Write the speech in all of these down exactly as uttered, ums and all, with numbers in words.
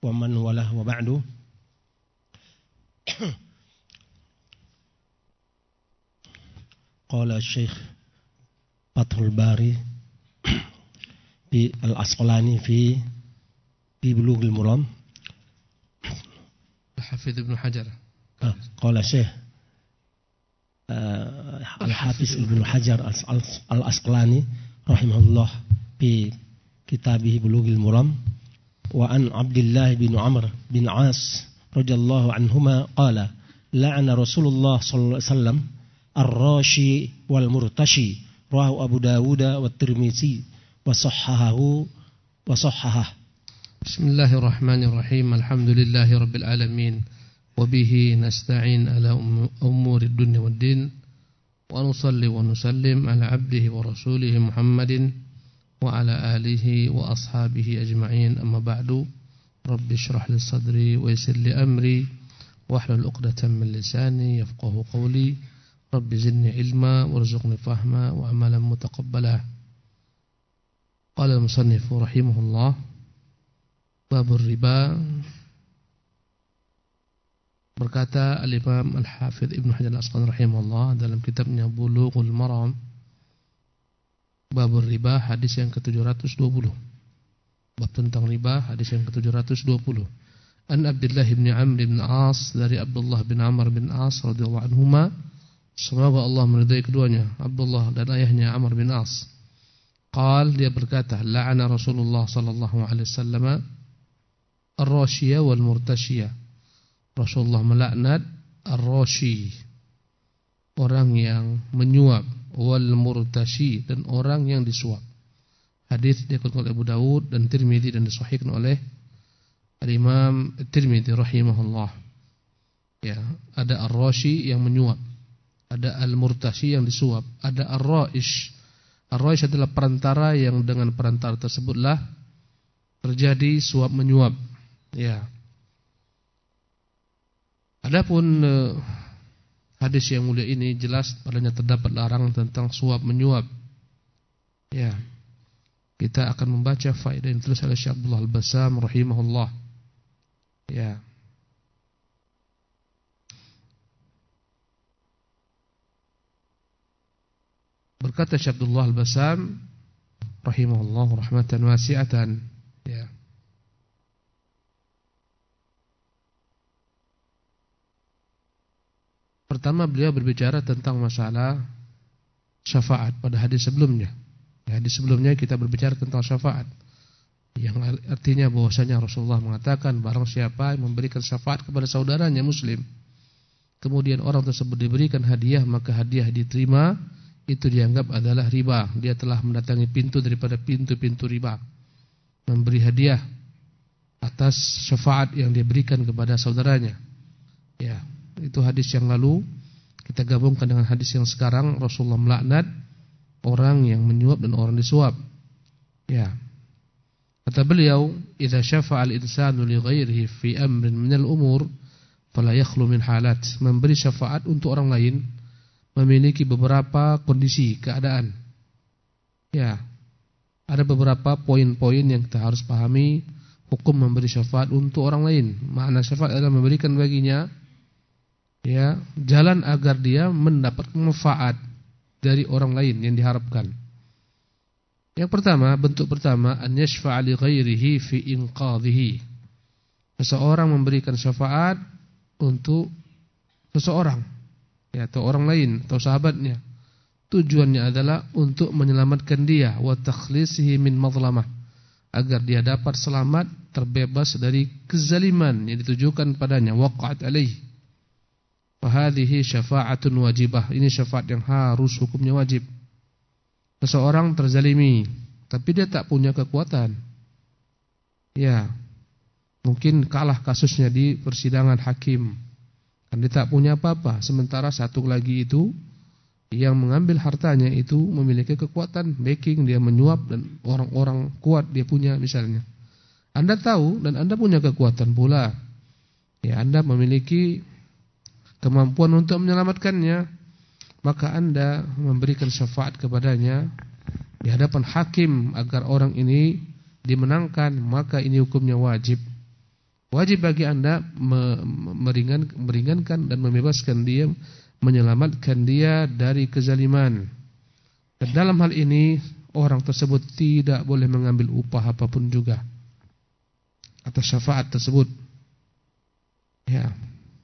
ومن والاه وبعد. قال الشيخ فتح الباري في العسقلاني في في بلوغ المرام. الحافظ ابن حجر. قال الشيخ الحافظ ابن حجر العسقلاني رحمه الله في كتابه بلوغ المرام. وعن عبد الله بن عمرو بن عاص رضي الله عنهما قال لعن رسول الله صلى الله عليه وسلم الراشي والمرتشي رواه أبو داود والترمذي وصححه وصححه. بسم الله الرحمن الرحيم. الحمد لله رب العالمين وبه نستعين على أمور الدنيا والدين ونصلي ونسلم على عبده ورسوله محمد وعلى آله وأصحابه أجمعين. أما بعد رب اشرح لي صدري ويسر لي أمري واحلل عقدة من لساني يفقه قولي. رب زدني علما وارزقني فهما وعملا متقبلا. قال المصنف رحمه الله باب الربا. Berkata Al-Imam Al-Hafidh Ibn Hajar Al-Asqalani rahimahullah dalam kitabnya Bulughul Maram, Babur riba, hadis yang ke tujuh ratus dua puluh. Bab tentang riba, hadis yang ke tujuh ratus dua puluh. An Abdullah bin Amr bin As, dari Abdullah bin Amr bin As radhiyallahu anhuma, semoga Allah meridai keduanya, Abdullah dan ayahnya Amr bin As. Qal, dia berkata, la'ana Rasulullah sallallahu alaihi wasallam ar-rashiyah wal murtashiyah. Rasulullah melaknat ar-rashi, orang yang menyuap, wal murtashi, dan orang yang disuap. Hadis dikutip oleh Abu Dawud dan Tirmidzi dan disahihkan oleh Al-Imam Tirmidzi rahimahullah. Ya, ada ar-rashi yang menyuap, ada al-murtashi yang disuap, ada ar-raish. Ar-raish adalah perantara yang dengan perantara tersebutlah terjadi suap menyuap. Ya. Adapun uh, hadis yang mulia ini jelas padanya terdapat larangan tentang suap menyuap. Ya. Kita akan membaca faedah yang ditulis oleh Syekh Abdullah Al-Bassam rahimahullah. Ya. Berkata Syekh Abdullah Al-Bassam rahimahullah rahmatan wasi'atan. Ya. Pertama beliau berbicara tentang masalah syafaat pada hadis sebelumnya. Di hadis sebelumnya kita berbicara tentang syafaat, yang artinya bahwasanya Rasulullah mengatakan barang siapa yang memberikan syafaat kepada saudaranya muslim, kemudian orang tersebut diberikan hadiah, maka hadiah diterima, itu dianggap adalah riba. Dia telah mendatangi pintu daripada pintu-pintu riba, memberi hadiah atas syafaat yang dia berikan kepada saudaranya. Ya. Itu hadis yang lalu. Kita gabungkan dengan hadis yang sekarang. Rasulullah melaknat orang yang menyuap dan orang disuap. Ya. Kata beliau, "Idza syafa'a al-insanu li ghairihi fi amrin min al-umur fala yakhlu min halat." Memberi syafaat untuk orang lain memiliki beberapa kondisi, keadaan. Ya. Ada beberapa poin-poin yang kita harus pahami hukum memberi syafaat untuk orang lain. Makna syafaat adalah memberikan baginya, ya, jalan agar dia mendapat manfaat dari orang lain yang diharapkan. Yang pertama, bentuk pertama, an yashfa'a li ghairihi fi inqadhihi. Seseorang memberikan syafaat untuk seseorang, ya, atau orang lain atau sahabatnya. Tujuannya adalah untuk menyelamatkan dia, wa takhlisihi min madlamah, agar dia dapat selamat, terbebas dari kezaliman yang ditujukan padanya, waqa'at alaihi. Fahadhihi syafa'atun wajibah. Ini syafaat yang harus hukumnya wajib. Seseorang terzalimi, tapi dia tak punya kekuatan. Ya, mungkin kalah kasusnya di persidangan hakim, kan dia tak punya apa-apa. Sementara satu lagi itu yang mengambil hartanya itu memiliki kekuatan, backing, dia menyuap dan orang-orang kuat dia punya misalnya. Anda tahu dan Anda punya kekuatan pula. Ya, Anda memiliki kemampuan untuk menyelamatkannya, maka Anda memberikan syafaat kepadanya di hadapan hakim agar orang ini dimenangkan, maka ini hukumnya wajib. Wajib bagi Anda meringan, meringankan dan membebaskan dia, menyelamatkan dia dari kezaliman. Dan dalam hal ini orang tersebut tidak boleh mengambil upah apapun juga atas syafaat tersebut. Ya.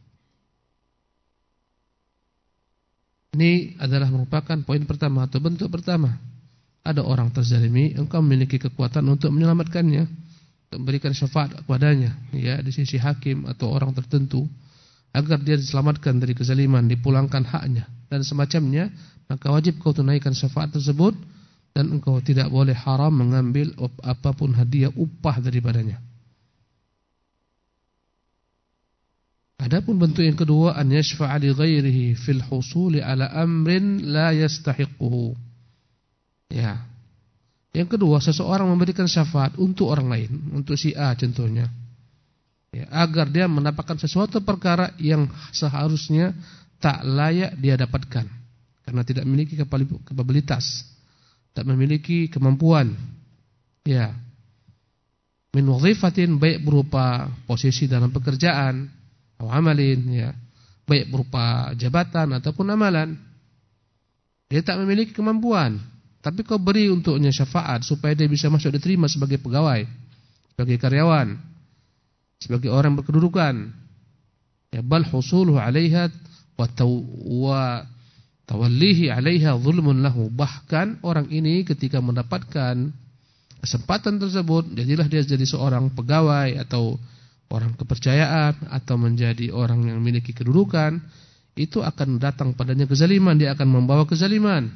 Ini adalah merupakan poin pertama atau bentuk pertama. Ada orang terzalimi, engkau memiliki kekuatan untuk menyelamatkannya, untuk memberikan syafaat kepadanya, ya, di sisi hakim atau orang tertentu, agar dia diselamatkan dari kezaliman, dipulangkan haknya dan semacamnya, maka wajib kau tunaikan syafaat tersebut dan engkau tidak boleh haram mengambil apapun hadiah upah daripadanya. Adapun bentuk yang kedua, an yashfa'a li ghairihi fil husuli ala amrin la yastahiquhu. Ya. Yang kedua, seseorang memberikan syafaat untuk orang lain, untuk si A contohnya. Ya, agar dia mendapatkan sesuatu perkara yang seharusnya tak layak dia dapatkan karena tidak memiliki kapabilitas, tak memiliki kemampuan. Ya. Min wazifatin, baik berupa posisi dalam pekerjaan atau amalin, ya, baik berupa jabatan ataupun amalan. Dia tak memiliki kemampuan, tapi kau beri untuknya syafaat supaya dia bisa masuk diterima sebagai pegawai, sebagai karyawan, sebagai orang berkedudukan. Ya, bal husuluhu 'alaiha wa wa tawallihi 'alaiha zulmun lahu. Bahkan orang ini ketika mendapatkan kesempatan tersebut, jadilah dia jadi seorang pegawai atau orang kepercayaan atau menjadi orang yang memiliki kedudukan, itu akan datang padanya kezaliman, dia akan membawa kezaliman.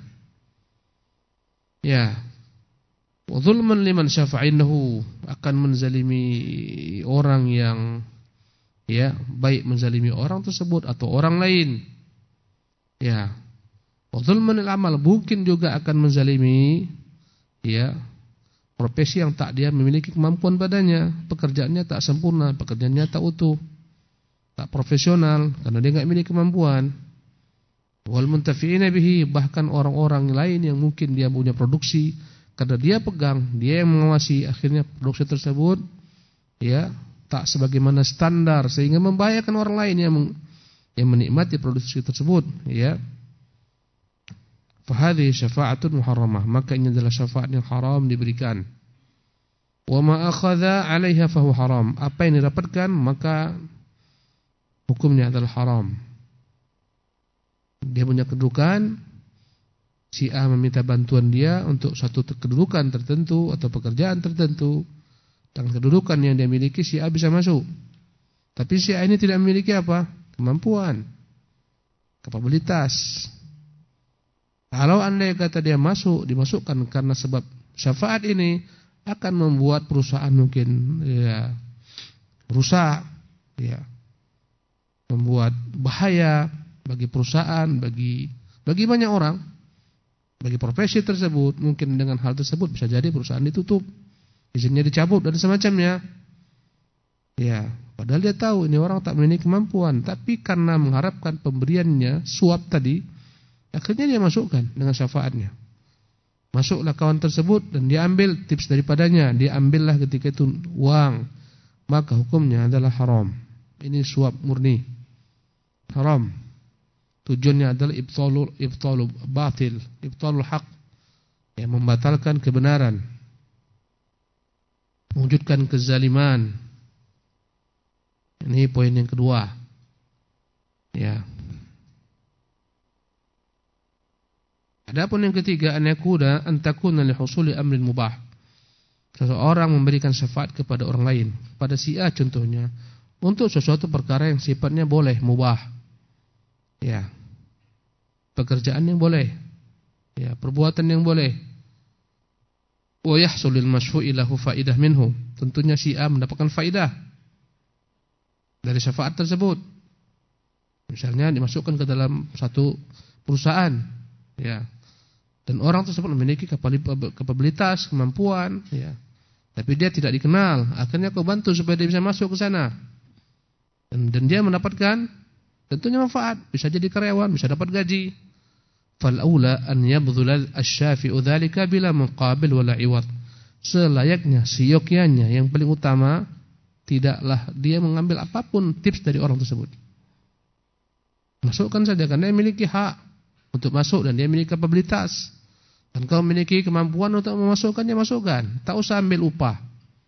Ya. Wa zulman liman syafa'inahu, akan menzalimi orang yang, ya, baik menzalimi orang tersebut atau orang lain. Ya. Wa zulman al-amal, mungkin juga akan menzalimi, ya, profesi yang tak dia memiliki kemampuan padanya, pekerjaannya tak sempurna, pekerjaannya tak utuh, tak profesional karena dia enggak memiliki kemampuan. Wal muntafi'ina bihi, bahkan orang-orang lain yang mungkin dia punya produksi, karena dia pegang, dia yang mengawasi, akhirnya produksi tersebut, ya, tak sebagaimana standar sehingga membahayakan orang lain yang yang menikmati produksi tersebut, ya. Fahadhi syafa'atun muharramah, maka ini adalah syafaat yang haram diberikan. Wa ma akhadha 'alaiha fahu haram, apa yang didapatkan maka hukumnya adalah haram. Dia punya kedudukan, si A meminta bantuan dia untuk satu kedudukan tertentu atau pekerjaan tertentu, dengan kedudukan yang dia miliki si A bisa masuk. Tapi si A ini tidak memiliki apa? Kemampuan, kapabilitas. Kalau andai kata dia masuk, dimasukkan karena sebab syafaat ini akan membuat perusahaan mungkin, ya, rusak, ya, membuat bahaya bagi perusahaan, bagi bagi banyak orang, bagi profesi tersebut. Mungkin dengan hal tersebut bisa jadi perusahaan ditutup, izinnya dicabut dan semacamnya. Ya, padahal dia tahu ini orang tak memiliki kemampuan, tapi karena mengharapkan pemberiannya suap tadi, akhirnya dia masukkan dengan syafaatnya. Masuklah kawan tersebut dan dia ambil tips daripadanya, dia ambillah ketika itu uang, maka hukumnya adalah haram. Ini suap murni, haram. Tujuannya adalah ibtalul ibtalul batil, ibtalul haq, yang membatalkan kebenaran, mewujudkan kezaliman. Ini poin yang kedua. Ya. Adapun yang ketiga, an yakuna an takuna li husuli amrin mubah. Seseorang memberikan syafaat kepada orang lain, pada si A contohnya, untuk sesuatu perkara yang sifatnya boleh, mubah. Ya. Pekerjaan yang boleh. Ya, perbuatan yang boleh. Wa yahsulul masyfu'i lahu faidah minhu. Tentunya si A mendapatkan faidah dari syafaat tersebut. Misalnya dimasukkan ke dalam satu perusahaan, ya. Dan orang tersebut memiliki kapabilitas, kemampuan, ya. Tapi dia tidak dikenal. Akhirnya kau bantu supaya dia bisa masuk ke sana. Dan, dan dia mendapatkan tentunya manfaat, bisa jadi karyawan, bisa dapat gaji. Fal aula an yabdhul asy-syafi'u dzalika bila muqabil wala iwad. Selayaknya, seyogyanya, yang paling utama, tidaklah dia mengambil apapun tips dari orang tersebut. Masukkan saja, karena dia memiliki hak untuk masuk dan dia memiliki kapabilitas. Dan kau memiliki kemampuan untuk memasukkannya, masukkan. Tak usah ambil upah.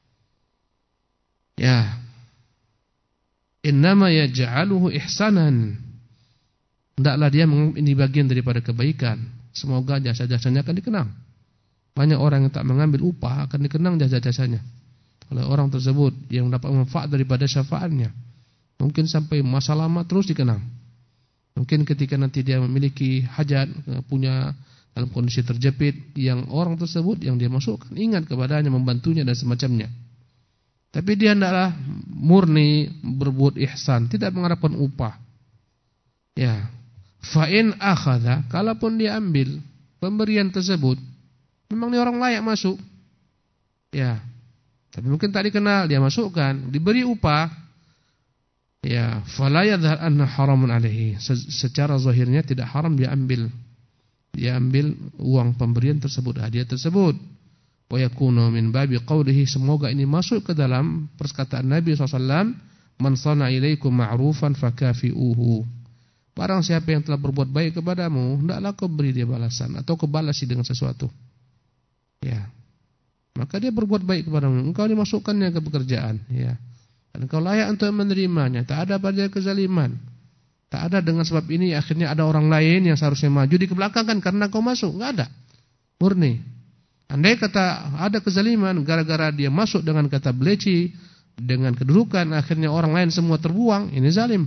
Ya. Innama yaj'aluhu ihsanan. Hendaklah dia ini bagian daripada kebaikan. Semoga jasa-jasanya akan dikenang. Banyak orang yang tak mengambil upah akan dikenang jasa-jasanya oleh orang tersebut yang dapat manfaat daripada syafaatnya. Mungkin sampai masa lama terus dikenang. Mungkin ketika nanti dia memiliki hajat, punya dalam kondisi terjepit, yang orang tersebut yang dia masukkan ingat kepadanya, membantunya dan semacamnya. Tapi dia hendaklah murni berbuat ihsan, tidak mengharapkan upah. Ya. Fa in akhadha, kalaupun dia ambil pemberian tersebut, memang dia orang layak masuk. Ya. Tapi mungkin tak dikenal, dia masukkan, diberi upah. Ya, fala yadhhar anna haramun alaihi. Secara zahirnya tidak haram dia ambil. Dia ambil uang pemberian tersebut, hadiah tersebut. Wa yakunu min babi qawlihi, semoga ini masuk ke dalam perkataan Nabi sallallahu alaihi wasallam, man sana ilaikum ma'rufan fakafi'uhu. Barang siapa yang telah berbuat baik kepadamu, hendaklah kau beri dia balasan atau kau balasi dengan sesuatu. Ya. Maka dia berbuat baik kepadamu, engkau dimasukkannya ke pekerjaan, ya. Dan engkau layak untuk menerimanya, tak ada pada kezaliman. Tak ada dengan sebab ini akhirnya ada orang lain yang seharusnya maju dikebelakangkan karena kau masuk, enggak ada. Murni. Andai kata ada kezaliman gara-gara dia masuk dengan kata beleci, dengan kedudukan, akhirnya orang lain semua terbuang, ini zalim.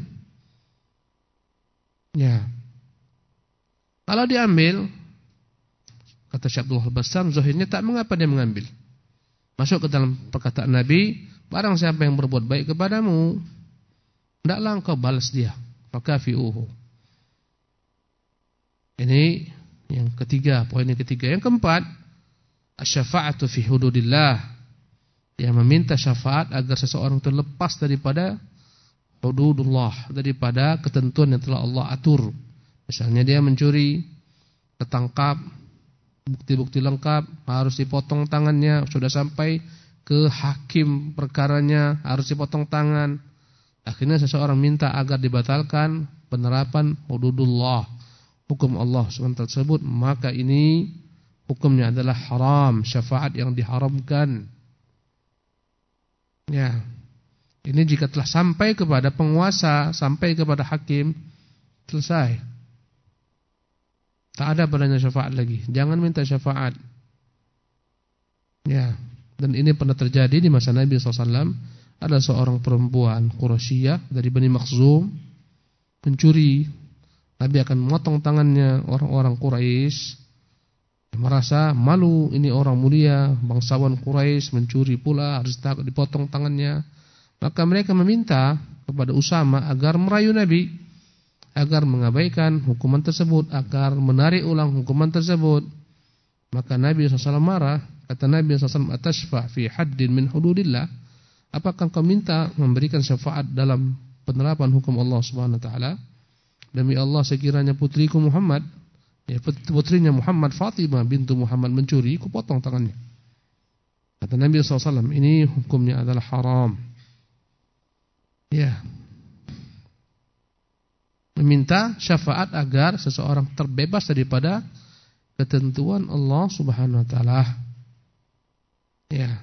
Ya. Kalau diambil, kata Syekh Abdullah Al-Bassam, zahirnya tak mengapa dia mengambil. Masuk ke dalam perkataan Nabi, barang siapa yang berbuat baik kepadamu, hendaklah engkau balas dia, fakafi'uhu. Ini yang ketiga, poin yang ketiga. Yang keempat, asy-syafa'atu fi hududillah. Dia meminta syafaat agar seseorang itu lepas daripada hududullah, daripada ketentuan yang telah Allah atur. Misalnya dia mencuri, ketangkap, bukti-bukti lengkap, harus dipotong tangannya, sudah sampai ke hakim perkaranya, harus dipotong tangan. Akhirnya seseorang minta agar dibatalkan penerapan hududullah, hukum Allah subhanahu wa taala tersebut, maka ini hukumnya adalah haram, syafaat yang diharamkan. Ya. Ini jika telah sampai kepada penguasa, sampai kepada hakim, selesai. Tak ada padanya syafaat lagi. Jangan minta syafaat. Ya. Dan ini pernah terjadi di masa Nabi sallallahu alaihi wasallam. Ada seorang perempuan Quraisyah dari Bani Makhzum mencuri. Nabi akan memotong tangannya. Orang-orang Quraisy merasa malu, ini orang mulia, bangsawan Quraisy mencuri pula, harus dipotong tangannya. Maka mereka meminta kepada Usama agar merayu Nabi, agar mengabaikan hukuman tersebut, agar menarik ulang hukuman tersebut. Maka Nabi sallallahu alaihi wasallam marah. Kata Nabi sallallahu alaihi wasallam, "Atashfa' fi haddin min hududillah?" Apakah kau minta memberikan syafaat dalam penerapan hukum Allah Subhanahu wa taala? Demi Allah, sekiranya putriku Muhammad, ya putrinya Muhammad, Fatimah bintu Muhammad mencuri, ku potong tangannya. Kata Nabi sallallahu alaihi wasallam, ini hukumnya adalah haram. Ya. Meminta syafaat agar seseorang terbebas daripada ketentuan Allah Subhanahu wa taala. Ya.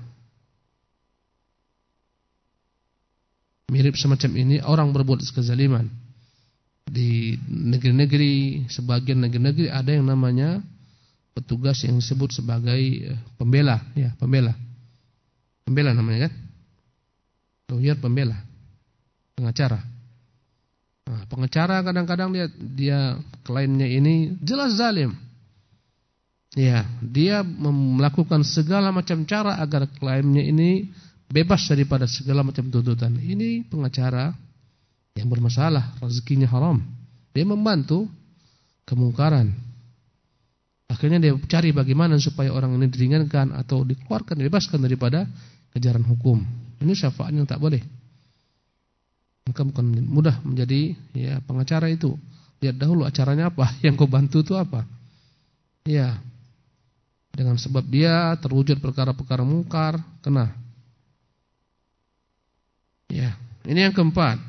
Mirip semacam ini orang berbuat kezaliman. Di negeri-negeri, sebagian negeri-negeri ada yang namanya petugas yang disebut sebagai pembela, ya, pembela. Pembela namanya kan? Lawyer pembela. Pengacara. Nah, pengacara kadang-kadang dia dia kliennya ini jelas zalim. Ya, dia melakukan segala macam cara agar kliennya ini bebas daripada segala macam tuntutan. Ini pengacara yang bermasalah, rezekinya haram. Dia membantu kemungkaran. Akhirnya dia cari bagaimana supaya orang ini diringankan atau dikeluarkan, dibebaskan daripada kejaran hukum. Ini syafaat yang tak boleh. Maka bukan mudah menjadi ya pengacara itu. Lihat dahulu acaranya apa, yang kau bantu itu apa. Ya. Dengan sebab dia terwujud perkara-perkara mungkar, kena. Ya, ini yang keempat.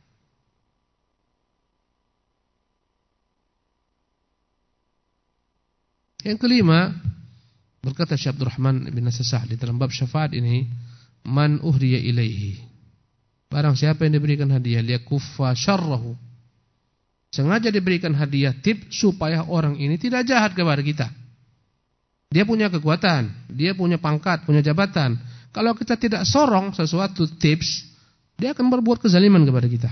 Yang kelima, berkata Syekh Abdurrahman bin Nasr di dalam bab syafaat ini, man uhriya ilaihi. Barang siapa yang diberikan hadiah, liyakuffa syarrahu. Sengaja diberikan hadiah tip supaya orang ini tidak jahat kepada kita. Dia punya kekuatan, dia punya pangkat, punya jabatan. Kalau kita tidak sorong sesuatu tips, dia akan berbuat kezaliman kepada kita.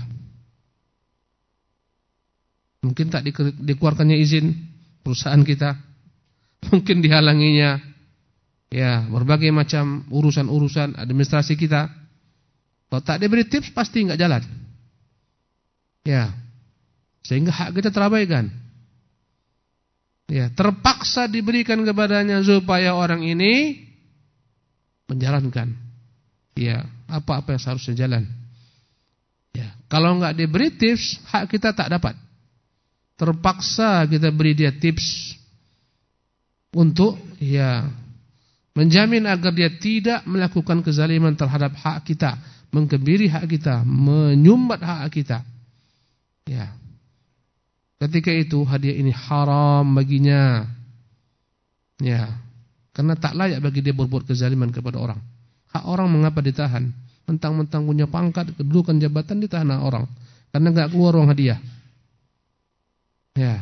Mungkin tak dikeluarkannya izin perusahaan kita, mungkin dihalanginya, ya berbagai macam urusan-urusan administrasi kita. Kalau tak diberi tips pasti enggak jalan. Ya, sehingga hak kita terabaikan. Ya, terpaksa diberikan kepadanya supaya orang ini menjalankan, ya, apa-apa yang seharusnya jalan. Ya, kalau enggak diberi tips, hak kita tak dapat. Terpaksa kita beri dia tips untuk, ya, menjamin agar dia tidak melakukan kezaliman terhadap hak kita, mengkebiri hak kita, menyumbat hak kita. Ya. Ketika itu hadiah ini haram baginya. Ya. Karena tak layak bagi dia berbuat kezaliman kepada orang. Hak orang mengapa ditahan? Mentang-mentang punya pangkat, kedudukan, jabatan, ditahan hak orang. Karena enggak keluar uang hadiah. Ya.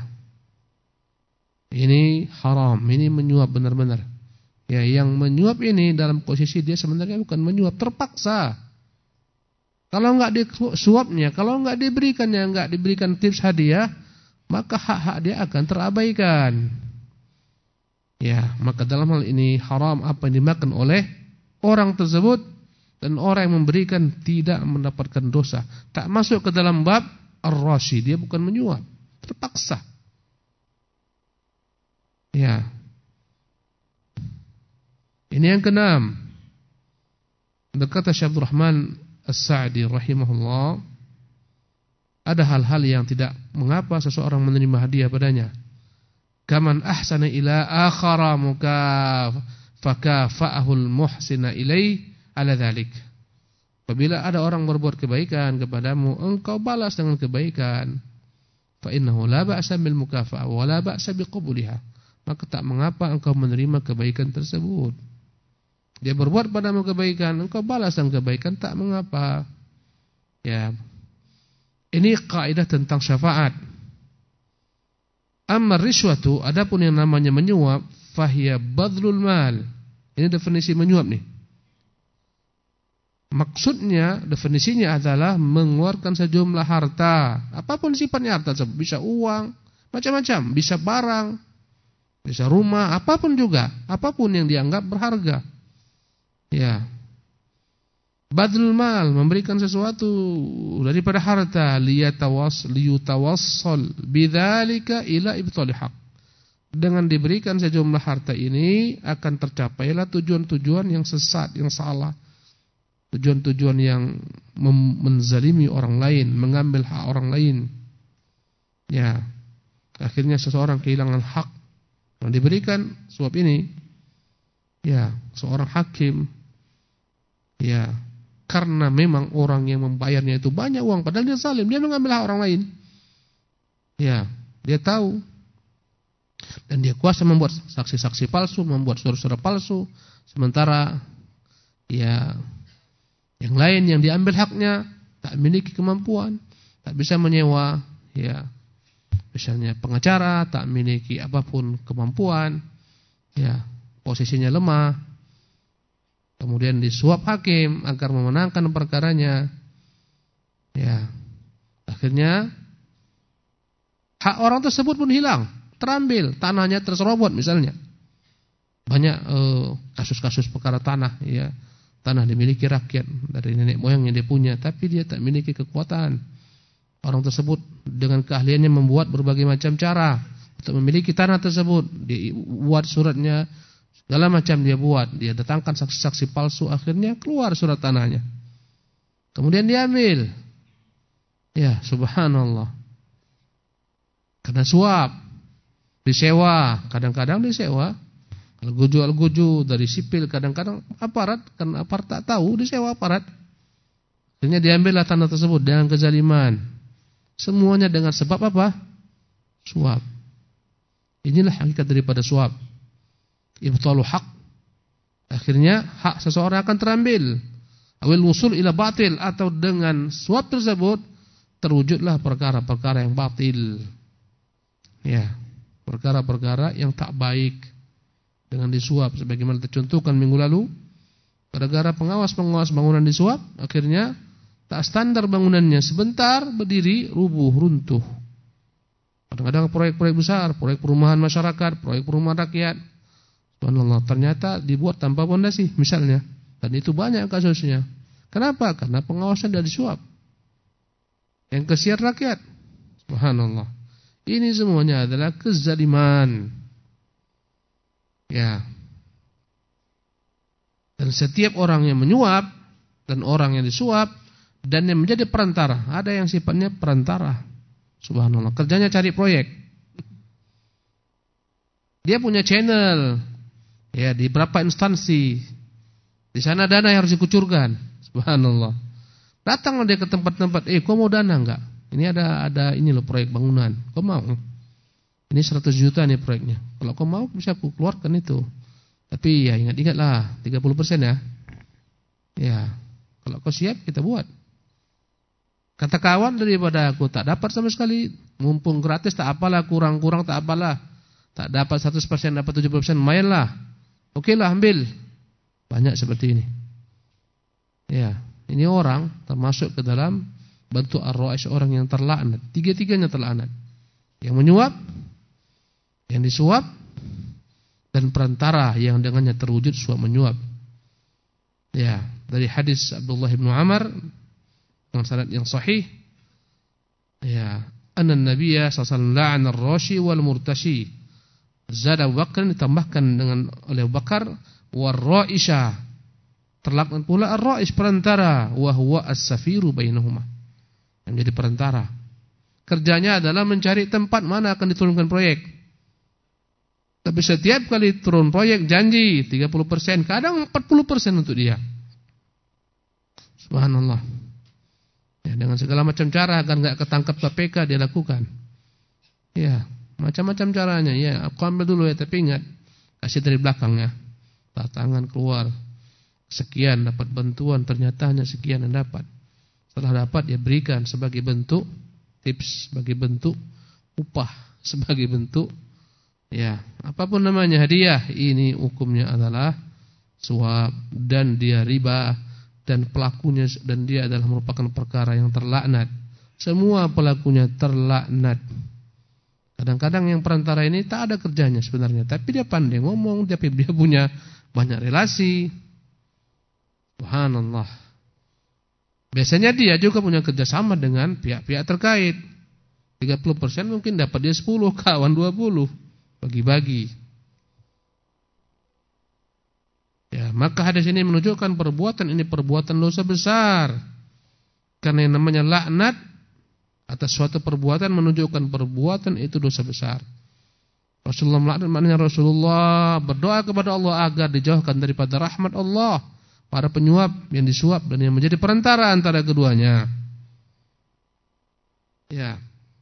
Ini haram, ini menyuap benar-benar. Ya, yang menyuap ini dalam posisi dia sebenarnya bukan menyuap, terpaksa. Kalau enggak disuapnya, kalau enggak diberikannya, enggak diberikan tips hadiah, maka hak-hak dia akan terabaikan. Ya, maka dalam hal ini haram apa yang dimakan oleh orang tersebut, dan orang yang memberikan tidak mendapatkan dosa. Tak masuk ke dalam bab ar-rashi, dia bukan menyuap, terpaksa. Ya. Ini yang keenam. Berkata Syekh Abdurrahman As-Sa'di rahimahullah, ada hal-hal yang tidak mengapa seseorang menerima hadiah padanya. Kaman ahsana ila akhara mukaf fakafa'ahul muhsina ilai ala dhalik. Apabila ada orang berbuat kebaikan kepadamu, engkau balas dengan kebaikan. Fa innahu la ba'sa bil mukafa'ah wa la ba'sa biqabuliha. Maka tak mengapa engkau menerima kebaikan tersebut. Dia berbuat padamu kebaikan, engkau balas dengan kebaikan, tak mengapa. Ya. Ini kaidah tentang syafaat. Amma riswatu, adapun yang namanya menyuap, fahiya badlul mal. Ini definisi menyuap nih. Maksudnya, definisinya adalah mengeluarkan sejumlah harta. Apapun sifatnya harta, bisa uang, macam-macam, bisa barang, bisa rumah, apapun juga, apapun yang dianggap berharga. Ya. Badlul mal, memberikan sesuatu daripada harta, liyatawas liyutawassal bidzalika ila ibtal haq. Dengan diberikan sejumlah harta ini akan tercapailah tujuan-tujuan yang sesat, yang salah. Tujuan-tujuan yang menzalimi orang lain, mengambil hak orang lain. Ya. Akhirnya seseorang kehilangan hak yang diberikan suap ini. Ya, seorang hakim, ya, karena memang orang yang membayarnya itu banyak uang, padahal dia zalim, dia mengambil hak orang lain. Ya, dia tahu. Dan dia kuasa membuat saksi-saksi palsu, membuat surat-surat palsu. Sementara ya, yang lain yang diambil haknya tak memiliki kemampuan, tak bisa menyewa, ya, misalnya pengacara, tak memiliki apapun kemampuan, ya, posisinya lemah. Kemudian disuap hakim agar memenangkan perkaranya. Ya. Akhirnya hak orang tersebut pun hilang, terambil, tanahnya terserobot misalnya. Banyak eh, kasus-kasus perkara tanah, ya. Tanah dimiliki rakyat dari nenek moyangnya dia punya, tapi dia tak memiliki kekuatan. Orang tersebut dengan keahliannya membuat berbagai macam cara untuk memiliki tanah tersebut. Dia buat suratnya, segala macam dia buat. Dia datangkan saksi-saksi palsu, akhirnya keluar surat tanahnya. Kemudian diambil. Ya, subhanallah. Karena suap, disewa, kadang-kadang disewa. Algojo-algojo dari sipil, kadang-kadang aparat, karena aparat tak tahu, disewa aparat. Akhirnya diambillah tanah tersebut dengan kezaliman. Semuanya dengan sebab apa? Suap. Inilah hakikat daripada suap. Ibtalu haq. Akhirnya hak seseorang akan terambil. Awil wusul ila batil, atau dengan suap tersebut terwujudlah perkara-perkara yang batil. Ya, perkara-perkara yang tak baik dengan disuap, sebagaimana tercontohkan minggu lalu. Gara-gara pengawas-pengawas bangunan disuap, akhirnya tak standar bangunannya, sebentar berdiri rubuh runtuh. Kadang-kadang proyek-proyek besar, proyek perumahan masyarakat, proyek perumahan rakyat, subhanallah, ternyata dibuat tanpa fondasi misalnya. Dan itu banyak kasusnya. Kenapa? Karena pengawasan dari suap. Yang kesian rakyat. Subhanallah. Ini semuanya adalah kezaliman. Ya. Dan setiap orang yang menyuap dan orang yang disuap dan yang menjadi perantara, ada yang sifatnya perantara. Subhanallah. Kerjanya cari proyek. Dia punya channel. Ya, di beberapa instansi. Di sana dana yang harus dikucurkan. Subhanallah. Datanglah dia ke tempat-tempat, "Eh, kau mau dana enggak? Ini ada ada ini loh proyek bangunan. Kau mau? Ini seratus juta nih proyeknya. Kalau kau mau bisa aku keluarkan itu. Tapi ya ingat-ingatlah tiga puluh persen ya. Ya. Kalau kau siap kita buat." Kata kawan, daripada aku tak dapat sama sekali, mumpung gratis tak apalah, kurang-kurang tak apalah. Tak dapat seratus persen, dapat tujuh puluh persen, lumayanlah. Okelah, ambil. Banyak seperti ini. Ya, ini orang termasuk ke dalam bentuk ar-ra'is, orang yang terlaknat. Tiga-tiganya terlaknat. Yang menyuap, yang disuap, dan perantara yang dengannya terwujud suap menyuap. Ya, dari hadis Abdullah bin Amr dengan sanad yang sahih. Ya, anna Nabiyya sallallahu alaihi wasallam la'ana ar-rashi wal murtashi. Zada Abu Bakar, ditambahkan dengan oleh Abu Bakar, war-ra'isha, terlaknat pula ar-ra'is, perantara, wa huwa as-safiru bainahuma, yang menjadi perantara. Kerjanya adalah mencari tempat mana akan diturunkan proyek. Tapi setiap kali turun proyek janji tiga puluh persen, kadang empat puluh persen untuk dia. Subhanallah. Ya, dengan segala macam cara agar enggak ketangkap K P K dia lakukan. Ya, macam-macam caranya. Ya, aku ambil dulu ya, tapi ingat kasih dari belakangnya. Tangan keluar, sekian dapat bantuan, ternyata hanya sekian yang dapat. Setelah dapat dia berikan sebagai bentuk tips, sebagai bentuk upah, sebagai bentuk ya apapun namanya, hadiah. Ini hukumnya adalah suap dan dia riba, dan pelakunya dan dia adalah merupakan perkara yang terlaknat. Semua pelakunya terlaknat. Kadang-kadang yang perantara ini tak ada kerjanya sebenarnya, tapi dia pandai ngomong, tapi dia punya banyak relasi. Subhanallah. Biasanya dia juga punya kerjasama dengan pihak-pihak terkait. tiga puluh persen mungkin dapat dia sepuluh, kawan dua puluh. Bagi-bagi. Ya, maka hadis ini menunjukkan perbuatan ini perbuatan dosa besar. Karena yang namanya laknat atas suatu perbuatan menunjukkan perbuatan itu dosa besar. Rasulullah melaknat, maknanya Rasulullah berdoa kepada Allah agar dijauhkan daripada rahmat Allah para penyuap, yang disuap dan yang menjadi perantara antara keduanya. Ya.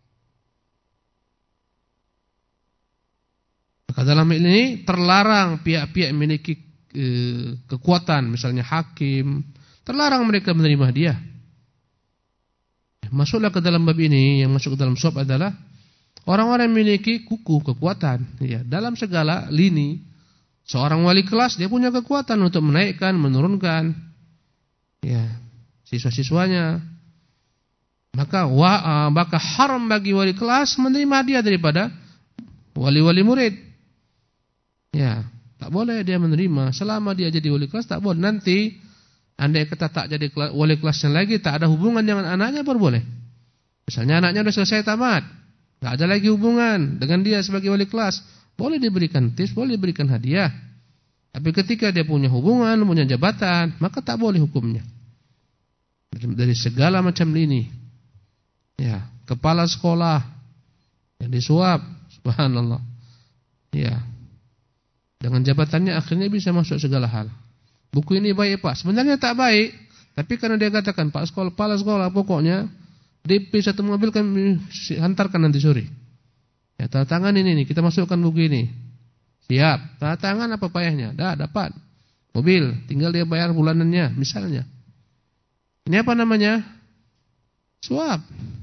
Maka dalam ini terlarang pihak-pihak memiliki e, kekuatan, misalnya hakim, terlarang mereka menerima hadiah. Masuklah ke dalam bab ini, yang masuk ke dalam suap adalah orang-orang yang memiliki kuku, kekuatan, ya, dalam segala lini. Seorang wali kelas dia punya kekuatan untuk menaikkan, menurunkan, ya, siswa-siswanya. Maka wa, maka haram bagi wali kelas menerima hadiah daripada wali-wali murid. Ya, tak boleh dia menerima selama dia jadi wali kelas, tak boleh. Nanti andai kata tak jadi wali kelasnya lagi, tak ada hubungan dengan anaknya, baru boleh. Misalnya anaknya sudah selesai tamat, enggak ada lagi hubungan dengan dia sebagai wali kelas, boleh diberikan tips, boleh diberikan hadiah. Tapi ketika dia punya hubungan, punya jabatan, maka tak boleh hukumnya. Dari segala macam lini. Ya, kepala sekolah yang disuap, subhanallah. Ya. Dengan jabatannya akhirnya bisa masuk segala hal. Buku ini baik Pak, sebenarnya tak baik, Tapi karena dia katakan, Pak sekolah, kepala sekolah pokoknya D P satu mobil kami hantarkan nanti sore. Ya, tanda tangan ini nih, kita masukkan buku ini. Siap. Tanda tangan apa payahnya? Dah dapat. Mobil, tinggal dia bayar bulanannya misalnya. Ini apa namanya? Suap.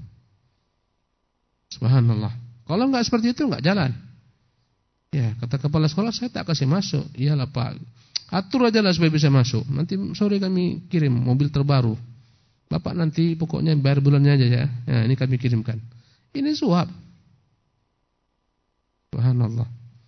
Subhanallah. Kalau enggak seperti itu enggak jalan. Ya, kata kepala sekolah, saya tak kasih masuk. Iyalah Pak. Atur aja lah supaya bisa masuk. Nanti sore kami kirim mobil terbaru. Bapak nanti pokoknya bayar bulannya aja ya. Ya, ini kami kirimkan. Ini suap. Subhanallah.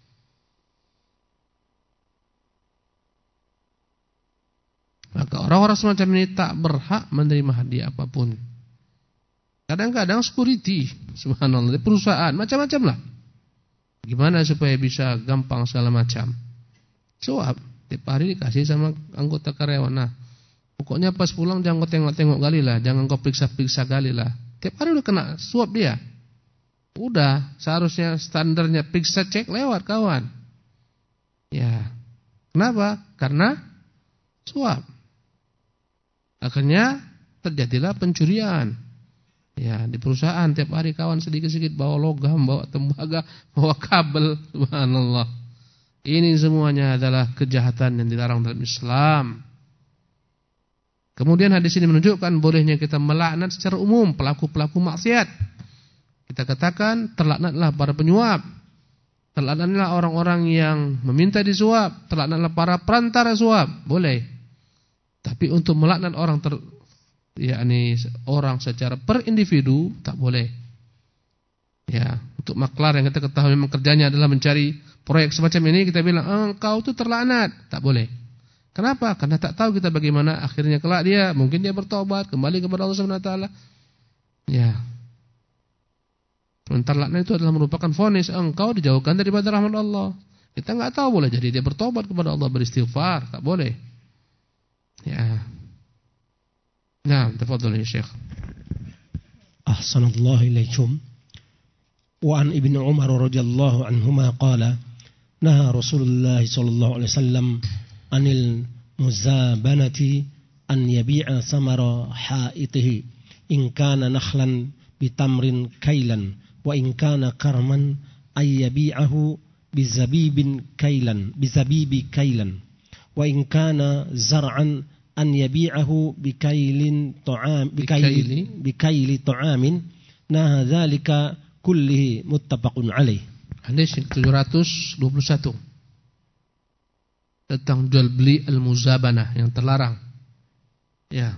Maka orang-orang semacam ini tak berhak menerima hadiah apapun. Kadang-kadang security, subhanallah, di perusahaan macam-macam lah. Gimana supaya bisa gampang segala macam? Suap, tiap hari dikasih sama anggota karyawan. Nah, pokoknya pas pulang jangan kau tengok-tengok gali lah, jangan kau periksa-periksa gali lah. Tiap hari udah kena suap dia. Udah, seharusnya standarnya periksa cek lewat kawan. Ya, kenapa? Karena suap. Akhirnya terjadilah pencurian. Ya, di perusahaan tiap hari kawan sedikit-sedikit bawa logam, bawa tembaga, bawa kabel, subhanallah. Ini semuanya adalah kejahatan yang dilarang dalam Islam. Kemudian hadis ini menunjukkan bolehnya kita melaknat secara umum pelaku-pelaku maksiat. Kita katakan terlaknatlah para penyuap, terlaknatlah orang-orang yang meminta disuap, terlaknatlah para perantara suap, boleh. Tapi untuk melaknat orang ter yakni orang secara per individu tak boleh. Ya, untuk maklar yang kita ketahui memang kerjanya adalah mencari proyek semacam ini, kita bilang engkau itu terlaknat, tak boleh. Kenapa? Karena tak tahu kita bagaimana akhirnya kelak dia, mungkin dia bertobat kembali kepada Allah Subhanahu wa taala. Ya. Sementara laknat itu adalah merupakan vonis engkau dijauhkan daripada rahmat Allah. Kita enggak tahu, boleh jadi dia bertobat kepada Allah, beristighfar, tak boleh. Ya. Nah, tafadhal ya Syekh. Ahsanallahu ilaikum. Wa an Ibnu Umar radhiyallahu anhuma qala naha Rasulullah sallallahu alaihi wasallam anil muzabanati an yabi'a samara haitihi in kana nakhlan bitamrin kailan wa in kana karman ay yabi'ahu bizabibin kailan bizabibi kailan wa in kana zar'an an yabi'ahu bikailin ta'am bikaili bikaili ta'amin nah dzalika kullihi muttafaqun alaih. Hadis tujuh ratus dua puluh satu tentang jual beli al-muzabanah yang terlarang. Ya.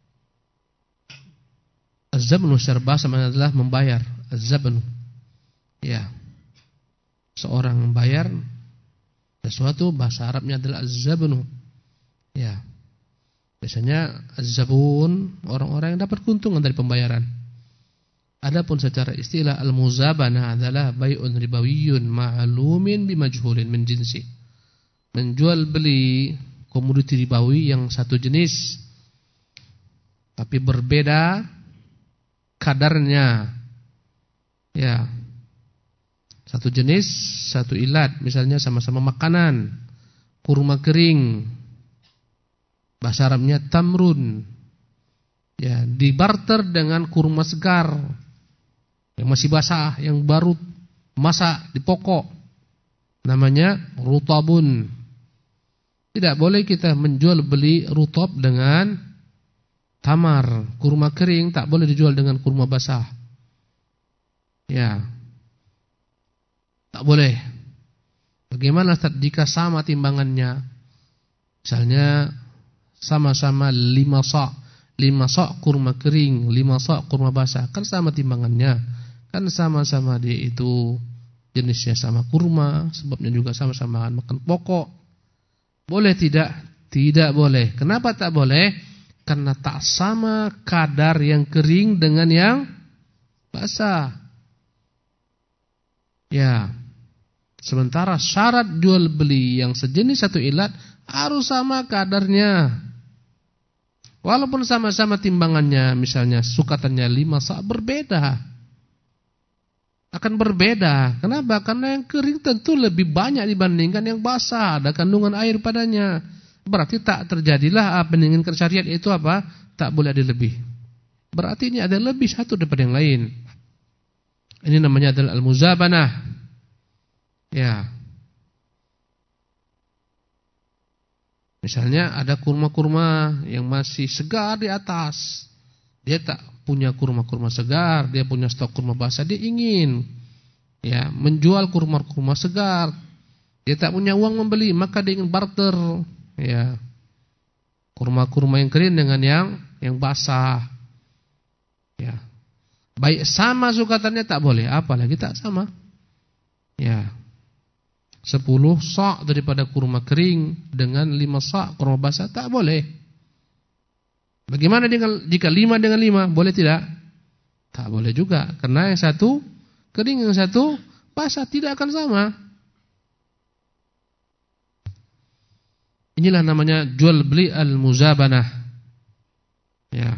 Az-zabnu secara bahasa adalah membayar. Az-zabnu. Ya. Seorang membayar sesuatu, bahasa Arabnya adalah az-zabnu. Ya. Biasanya az-zabun orang-orang yang dapat keuntungan dari pembayaran. Adapun secara istilah al-muzabanah adalah bai'un ribawiyyun ma'lumin bimajhulin min jinsi. Menjual beli komoditi ribawi yang satu jenis tapi berbeda kadarnya. Ya. Satu jenis, satu ilat, misalnya sama-sama makanan, kurma kering. Bahasa Arabnya tamrun. Ya, dibarter dengan kurma segar yang masih basah, yang baru masak di pokok. Namanya rutabun. Tidak boleh kita menjual beli rutab dengan tamar. Kurma kering tak boleh dijual dengan kurma basah. Ya. Tak boleh. Bagaimana jika sama timbangannya? Misalnya sama-sama lima sa', lima sa' kurma kering, lima sa' kurma basah, kan sama timbangannya. Kan sama-sama dia itu jenisnya sama kurma, sebabnya juga sama-sama makan pokok. Boleh tidak? Tidak boleh. Kenapa tak boleh? Karena tak sama kadar yang kering dengan yang basah. Ya. Sementara syarat jual beli yang sejenis satu ilat harus sama kadarnya. Walaupun sama-sama timbangannya, misalnya sukatannya lima sa' berbeda. Akan berbeda. Kenapa? Karena yang kering tentu lebih banyak dibandingkan yang basah, ada kandungan air padanya. berarti tak terjadilah apa yang diinginkan syariat, itu apa? Tak boleh ada lebih. Berarti ini ada lebih satu daripada yang lain. Ini namanya adalah al-muzabanah. Ya. Misalnya ada kurma-kurma yang masih segar di atas. Dia tak punya kurma-kurma segar, dia punya stok kurma basah, dia ingin ya menjual kurma-kurma segar. Dia tak punya uang membeli, maka dia ingin barter ya kurma-kurma yang kering dengan yang yang basah. Ya. Baik sama sukatannya tak boleh, apalagi tak sama. Ya. Sepuluh sa' daripada kurma kering dengan lima sa' kurma basah tak boleh. Bagaimana dengan jika lima dengan lima, boleh tidak? Tak boleh juga, karena yang satu kering, yang satu basah, tidak akan sama. Inilah namanya jual beli al-muzabanah. Ya.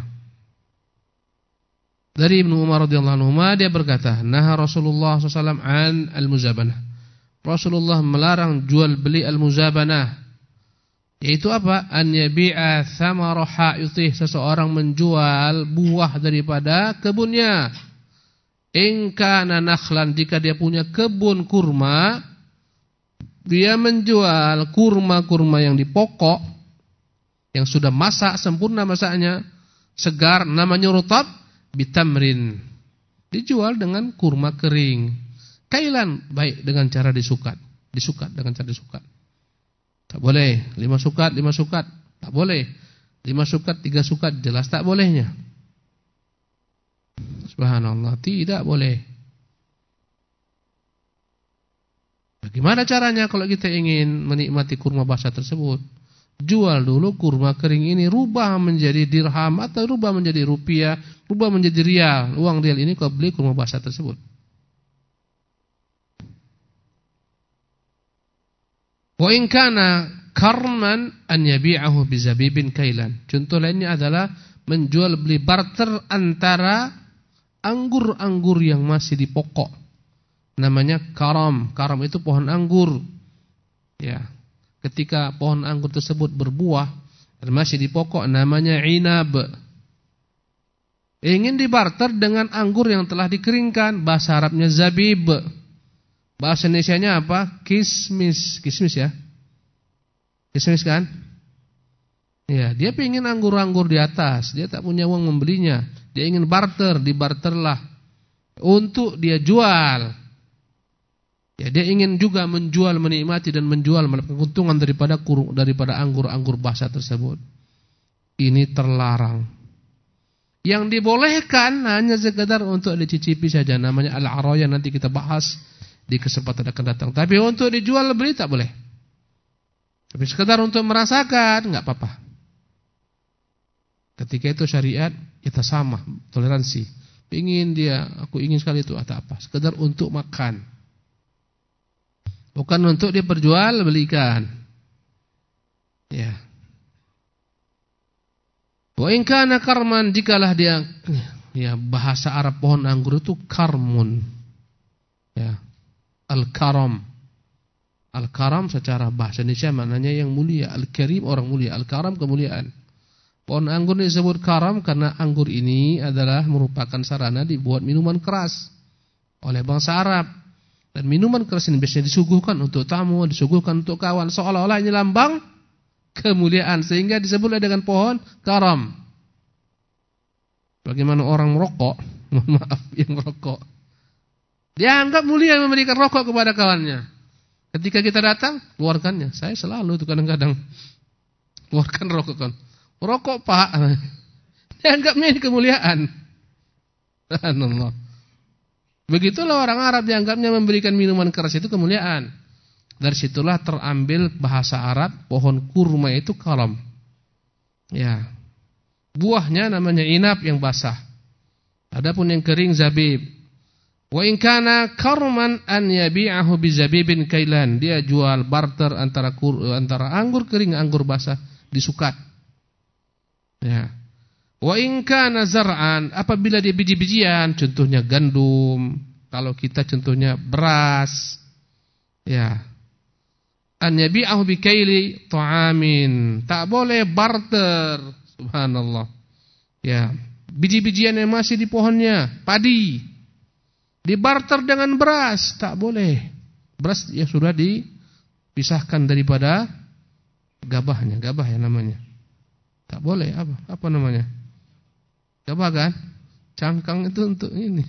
Dari Ibnu Umar radhiyallahu anhu dia berkata, "Naha Rasulullah sallallahu alaihi wasallam an al-muzabanah." Rasulullah melarang jual beli al-muzabanah. Yaitu apa? An yabi'a thamara ha'itih, seseorang menjual buah daripada kebunnya. In kana nakhlan, jika dia punya kebun kurma, dia menjual kurma-kurma yang dipokok, yang sudah masak, sempurna masaknya, segar, namanya rutab, bitamrin. Dijual dengan kurma kering. Kailan, baik dengan cara disukat. Disukat dengan cara disukat. Tak boleh lima sukat, lima sukat. Tak boleh lima sukat, tiga sukat. Jelas tak bolehnya. Subhanallah, tidak boleh. Bagaimana caranya kalau kita ingin menikmati kurma basah tersebut? Jual dulu kurma kering ini, rubah menjadi dirham atau rubah menjadi rupiah, rubah menjadi rial. Uang rial ini kau beli kurma basah tersebut. Wa in kana karman an yabi'ahu bizabibin kailan. Contoh lainnya adalah menjual beli barter antara anggur-anggur yang masih di pokok. Namanya karam. Karam itu pohon anggur. Ya. Ketika pohon anggur tersebut berbuah dan masih di pokok, namanya inab. Ingin dibarter dengan anggur yang telah dikeringkan, bahasa Arabnya zabib. Bahasa Indonesianya apa? Kismis. Kismis ya. Kismis kan? Ya, dia ingin anggur-anggur di atas. Dia tak punya uang membelinya. Dia ingin barter, dibarterlah untuk dia jual. Ya, dia ingin juga menjual, menikmati dan menjual, mendapatkan keuntungan daripada daripada anggur-anggur basah tersebut. Ini terlarang. Yang dibolehkan hanya sekedar untuk dicicipi saja, namanya al-araya, nanti kita bahas di kesempatan akan datang. Tapi untuk dijual beli tak boleh. Tapi sekedar untuk merasakan enggak apa-apa. Ketika itu syariat kita sama, toleransi. Ingin dia, aku ingin sekali itu, atau apa? Sekedar untuk makan. Bukan untuk diperjual belikan. Ya. Wa in kana karman, jikalah dia, ya, bahasa Arab pohon anggur itu karmun. Ya. Al-karam. Al-karam secara bahasa Indonesia maknanya yang mulia. Al-karim orang mulia, al-karam kemuliaan. Pohon anggur disebut karam karena anggur ini adalah merupakan sarana dibuat minuman keras oleh bangsa Arab. Dan minuman keras ini biasanya disuguhkan untuk tamu, disuguhkan untuk kawan, seolah-olah ini lambang kemuliaan, sehingga disebutlah dengan pohon karam. Bagaimana orang merokok, mohon maaf, yang merokok, dia anggap mulia memberikan rokok kepada kawannya. Ketika kita datang, keluarkannya. Saya selalu itu kadang-kadang keluarkan rokok kan. Rokok pak, dia anggapnya ini kemuliaan. Subhanallah. Begitulah orang Arab dianggapnya memberikan minuman keras itu kemuliaan. Dari situlah terambil bahasa Arab pohon kurma itu karam. Ya. Buahnya namanya inab yang basah. Adapun yang kering zabib. Wa in kana karman an yabi'ahu bizabibin kailan. Dia jual barter antara kur, antara anggur kering anggur basah disukat. Ya. Wa in kana zar'an, apabila dia biji-bijian, contohnya gandum, kalau kita contohnya beras. Ya. an yabi'ahu bikaili ta'amin. Tak boleh barter. Subhanallah. Ya, biji-bijian yang masih di pohonnya, padi, dibarter dengan beras, tak boleh. Beras yang sudah dipisahkan daripada gabahnya, gabah ya namanya. Tak boleh. Apa? Apa namanya? Gabah kan? Cangkang itu untuk ini.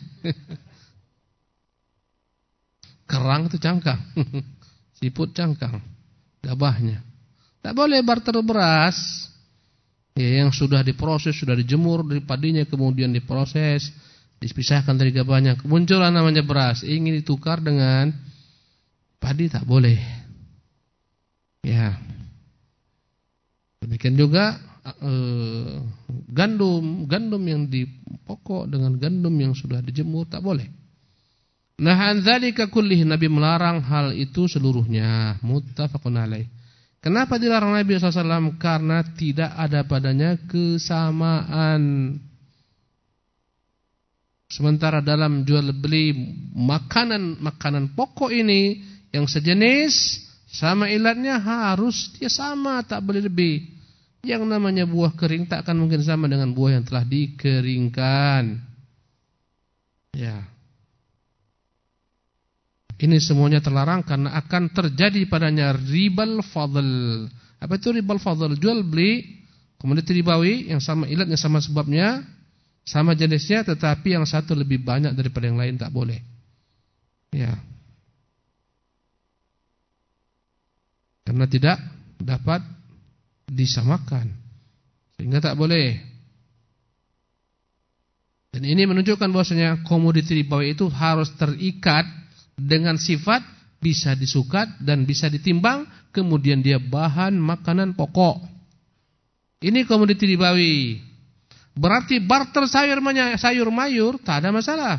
Kerang itu cangkang. Siput cangkang. Gabahnya. Tak boleh barter beras. Ya, yang sudah diproses, sudah dijemur dari padinya, kemudian diproses, dipisahkan dari gabahnya, kemunculan namanya beras, ingin ditukar dengan padi, tak boleh. Ya. Demikian juga eh, gandum, gandum yang dipokok dengan gandum yang sudah dijemur, tak boleh. Nah, an dzalika kullih, Nabi melarang hal itu seluruhnya. Muttafaqun alaih. Kenapa dilarang Nabi shallallahu alaihi wasallam? Karena tidak ada padanya kesamaan. Sementara dalam jual beli makanan makanan pokok ini yang sejenis, sama ilatnya harus dia sama, tak boleh lebih. Yang namanya buah kering tak akan mungkin sama dengan buah yang telah dikeringkan. Ya. Ini semuanya terlarang karena akan terjadi padanya ribal fadl. Apa itu ribal fadl? Jual beli komoditi ribawi yang sama ilatnya, sama sebabnya, sama jenisnya, tetapi yang satu lebih banyak daripada yang lain, tak boleh. Ya. Karena tidak dapat disamakan, sehingga tak boleh. Dan ini menunjukkan bahwasanya komoditi ribawi itu harus terikat dengan sifat bisa disukat dan bisa ditimbang, kemudian dia bahan makanan pokok. Ini komoditi ribawi. Berarti barter sayur sayur mayur tak ada masalah.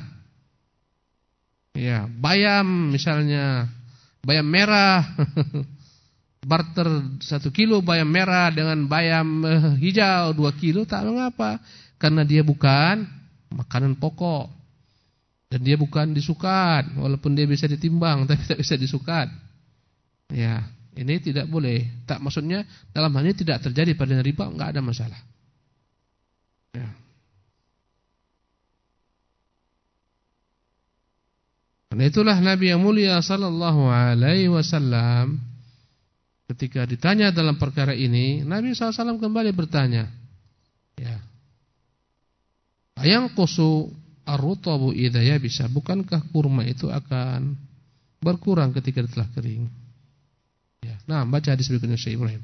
Ya, bayam misalnya, bayam merah. Barter satu kilo bayam merah dengan bayam hijau dua kilo, tak mengapa. Karena dia bukan makanan pokok. Dan dia bukan disukat, walaupun dia bisa ditimbang tapi tak bisa disukat. Ya, ini tidak boleh. Tak, maksudnya dalam hal ini tidak terjadi pada riba, enggak ada masalah. Ya. Karena itulah Nabi yang mulia sallallahu alaihi wasallam ketika ditanya dalam perkara ini, Nabi sallallahu alaihi wasallam kembali bertanya, ya, ayang qusu ar-rutabu idza yabisa, bukankah kurma itu akan berkurang ketika telah kering? Ya. Nah, baca hadis berikutnya Syekh Ibrahim.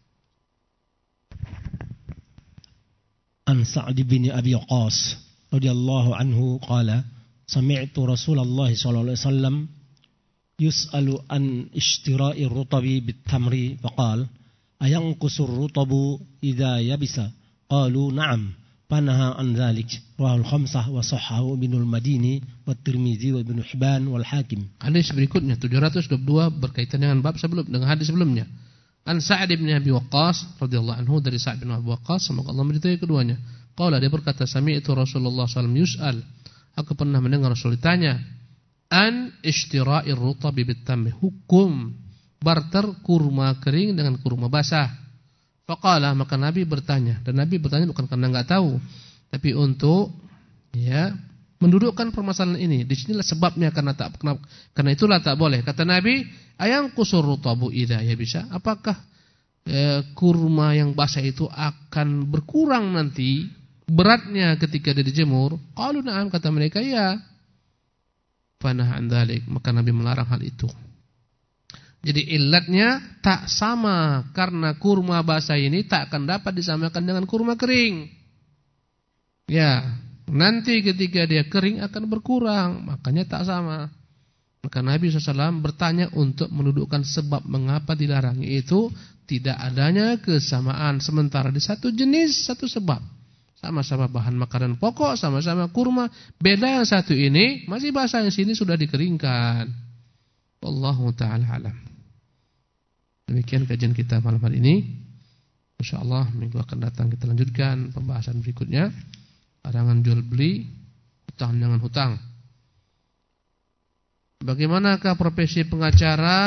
An Sa'd bin Abi Waqqas radhiyallahu anhu qala sami'tu Rasulullah sallallahu alaihi wasallam yus'alu an ishtira'i ar-rutabi bit-tamri faqala ayanqusu ar-rutabu idza yabisa qalu na'am fanaha an dzalik rawahul khamsah wa sahhahu Ibnul Madini wa Tirmizi wa Ibnu Hibban wal Hakim. Hadis berikutnya tujuh ratus dua puluh dua berkaitan dengan bab sebelum, dengan hadis sebelumnya. An Sa'd bin Abi Waqqas radhiyallahu anhu, dari Sa'd bin Abi Waqqas, semoga Allah meridai keduanya. Qala, dia berkata, sami'tu Rasulullah sallallahu alaihi wasallam yus'al, aku pernah mendengar Rasul ditanya, an ishtira'ir rutabi bit-tamr, hukum barter kurma kering dengan kurma basah. Faqala, maka Nabi bertanya, dan Nabi bertanya bukan karena enggak tahu, tapi untuk ya mendudukkan permasalahan ini. Di sinilah sebabnya, karena tak karena itulah tak boleh. Kata Nabi, ayang qusur rutabu idza ya bisa. Apakah eh, kurma yang basah itu akan berkurang nanti beratnya ketika dia dijemur? Qalu na'am, kata mereka ya. Fanah an dzalik, maka Nabi melarang hal itu. Jadi ilatnya tak sama, karena kurma basah ini tak akan dapat disamakan dengan kurma kering. Ya, nanti ketika dia kering akan berkurang, makanya tak sama. Maka Nabi shallallahu alaihi wasallam bertanya untuk mendudukkan sebab mengapa dilarang, yaitu tidak adanya kesamaan, sementara di satu jenis satu sebab. Sama-sama bahan makanan pokok, sama-sama kurma. Beda yang satu ini masih basah, yang sini sudah dikeringkan. Wallahu ta'ala alam. Demikian kajian kita malam hari ini. InsyaAllah minggu akan datang kita lanjutkan pembahasan berikutnya. Larangan jual beli, hutang dengan hutang. Bagaimanakah profesi pengacara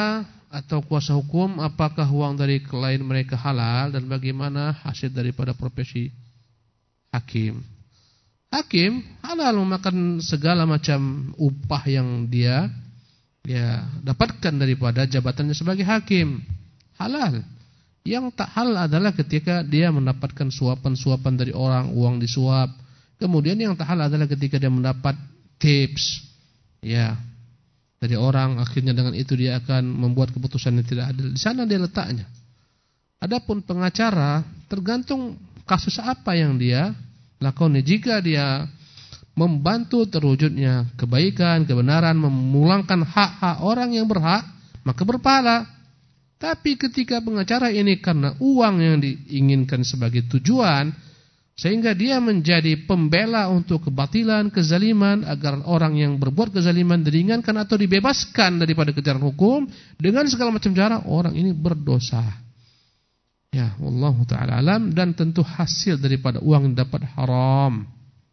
atau kuasa hukum, apakah uang dari klien mereka halal dan bagaimana hasil daripada profesi hakim. Hakim halal memakan segala macam upah yang dia ya dapatkan daripada jabatannya sebagai hakim. Halal. Yang tak halal adalah ketika dia mendapatkan suapan-suapan dari orang, uang disuap. Kemudian yang tak halal adalah ketika dia mendapat tips ya dari orang, akhirnya dengan itu dia akan membuat keputusan yang tidak adil. Di sana dia letaknya. Adapun pengacara tergantung kasus apa yang dia lakukan. Jika dia membantu terwujudnya kebaikan, kebenaran, memulangkan hak-hak orang yang berhak, maka berpahala. Tapi ketika pengacara ini karena uang yang diinginkan sebagai tujuan, sehingga dia menjadi pembela untuk kebatilan, kezaliman, agar orang yang berbuat kezaliman diringankan atau dibebaskan daripada kejaran hukum dengan segala macam cara, orang ini berdosa. Ya, wallahu taala alam, dan tentu hasil daripada uang yang dapat haram.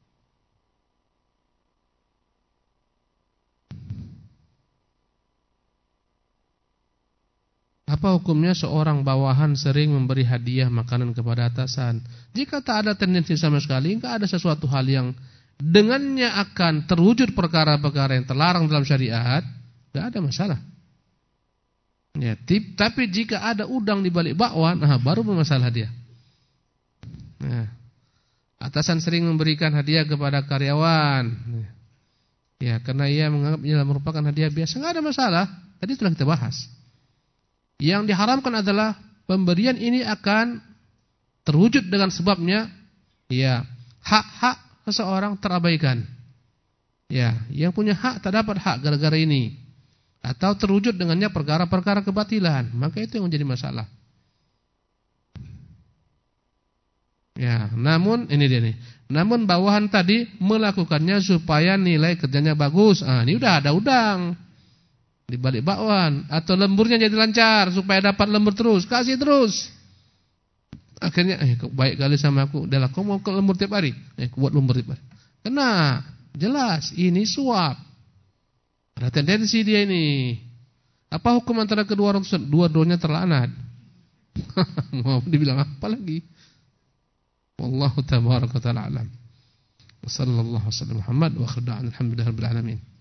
Apa hukumnya seorang bawahan sering memberi hadiah makanan kepada atasan? Jika tak ada tendensi sama sekali, enggak ada sesuatu hal yang dengannya akan terwujud perkara-perkara yang terlarang dalam syariat, enggak ada masalah. Ya, tip, tapi jika ada udang di balik bakwan, nah baru bermasalah dia. Nah, atasan sering memberikan hadiah kepada karyawan. Ya, karena ia menganggapnya merupakan hadiah biasa, enggak ada masalah. Tadi telah kita bahas. Yang diharamkan adalah pemberian ini akan terwujud dengan sebabnya ya hak-hak seseorang terabaikan. Ya, yang punya hak tak dapat hak gara-gara ini, atau terwujud dengannya perkara-perkara kebatilan, maka itu yang menjadi masalah. Ya, namun ini dia nih. Namun bawahan tadi melakukannya supaya nilai kerjanya bagus. Ah, ini udah ada udang di balik bakwan, atau lemburnya jadi lancar supaya dapat lembur terus, kasih terus. Akhirnya eh baik kali sama aku, udahlah kau mau ke lembur tiap hari, eh aku buat lembur tiap hari. Kena, jelas ini suap. Ada tendensi dia ini. Apa hukum antara kedua orang tersebut? Dua-duanya terlaknat. Mau dibilang apa lagi? Wallahu tabaraka ta'ala alam. Wassallallahu wasallam Muhammad wa akhir da'ana alhamdulillahirabbil alamin.